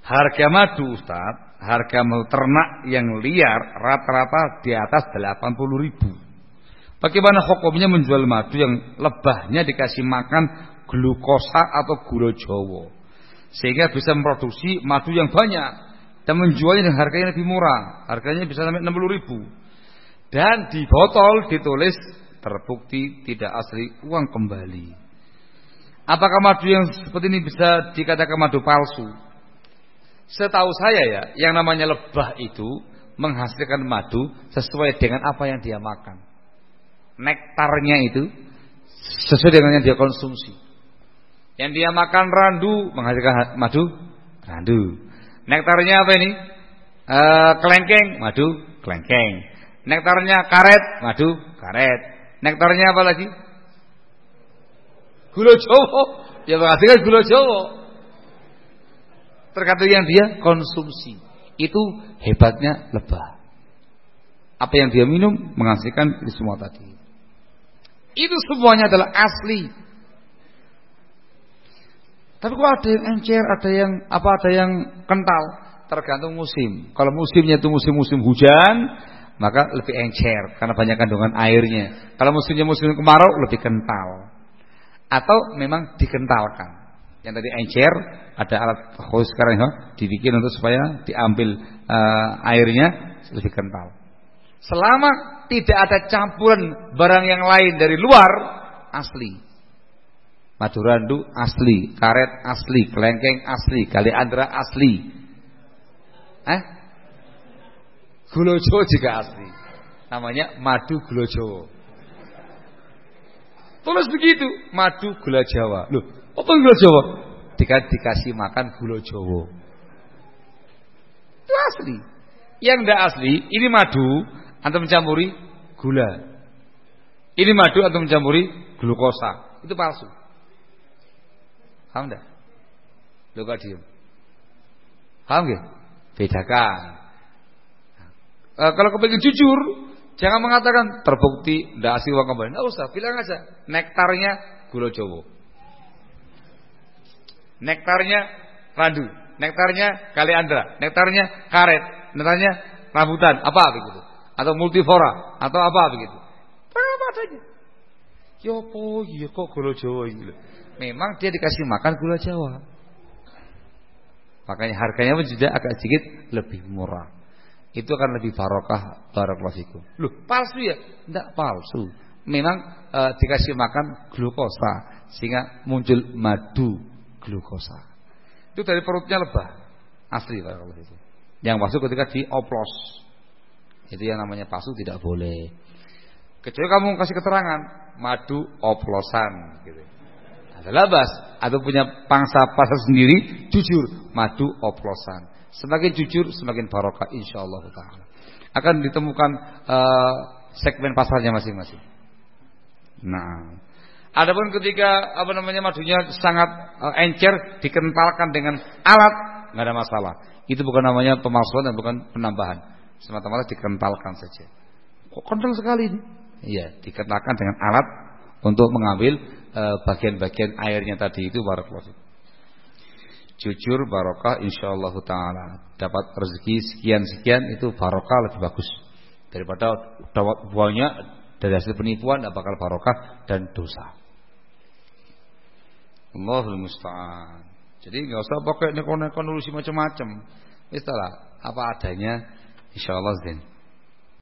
Harga madu Ustaz, harga madu ternak yang liar rata-rata di atas 80.000. Bagaimana hukumnya menjual madu yang lebahnya dikasih makan glukosa atau gula Jawa, sehingga bisa memproduksi madu yang banyak dan menjualnya dengan harga yang lebih murah, harganya bisa sampai 60.000. Dan di botol ditulis terbukti tidak asli, uang kembali. Apakah madu yang seperti ini bisa dikatakan madu palsu? Setahu saya ya, yang namanya lebah itu menghasilkan madu sesuai dengan apa yang dia makan. Nektarnya itu sesuai dengan yang dia konsumsi. Yang dia makan randu menghasilkan madu randu. Nektarnya apa ini? Kelengkeng, madu kelengkeng. Nektarnya karet, madu karet. Nektarnya apa lagi? Gula Jawa, ya menghasilkan gula Jawa. Tergantung yang dia konsumsi. Itu hebatnya lebah. Apa yang dia minum menghasilkan itu semua tadi. Itu semuanya adalah asli. Tapi kok ada yang encer, ada yang kental, tergantung musim. Kalau musimnya itu musim hujan, maka lebih encer karena banyak kandungan airnya. Kalau musimnya musim kemarau, lebih kental. Atau memang dikentalkan. Yang tadi encer, ada alat khusus sekarang dibikin untuk supaya diambil airnya lebih kental. Selama tidak ada campuran barang yang lain dari luar, asli. Madu randu asli, karet asli, kelengkeng asli, kaliandra asli. Gula Jawa juga asli. Namanya madu gula Jawa. Tulis begitu, madu gula Jawa. Loh, apa gula Jawa? Dikasih makan gula Jawa. Itu asli. Yang tidak asli, ini madu antum mencampuri gula. Ini madu antum mencampuri glukosa. Itu palsu. Paham enggak? Loh kok diem? Paham enggak? Bedakan. Kalau kepingin jujur, jangan mengatakan terbukti tidak asli uang kembali. Enggak usah, bilang aja nektarnya gula Jawa. Nektarnya randu, nektarnya kaliandra, nektarnya karet, nektarnya rambutan, apa begitu? Atau multiflora, atau apa begitu? Apa adanya? Ya apa iya kok gula Jawa ini? Memang dia dikasih makan gula Jawa. Makanya harganya pun juga agak sedikit lebih murah. Itu akan lebih barokah, barakallahu fikum. Loh, palsu ya? Enggak palsu. Memang dikasih makan glukosa sehingga muncul madu glukosa. Itu dari perutnya lebah. Asli barakallahu fikum. Yang palsu ketika dioplos. Itu yang namanya palsu, tidak boleh. Kecuali kamu kasih keterangan madu oplosan gitu. Adalah bas atau punya pangsa pasar sendiri, jujur madu oplosan. Semakin jujur semakin barokah insyaallah taala. Akan ditemukan segmen pasarnya masing-masing. Nah, adapun ketika madunya sangat encer dikentalkan dengan alat, enggak ada masalah. Itu bukan namanya pemalsuan dan bukan penambahan. Semata-mata dikentalkan saja. Kok kental sekali ini? Iya, dikentalkan dengan alat untuk mengambil bagian-bagian airnya tadi itu barakallahu. Jujur barokah insyaallah taala. Dapat rezeki sekian-sekian itu barokah lebih bagus daripada buahnya dari hasil penipuan tidak bakal barokah dan dosa. Allahul musta'an. Jadi enggak usah pakai neko-neko nulis macam-macam. Wis lah apa adanya insyaallah zin.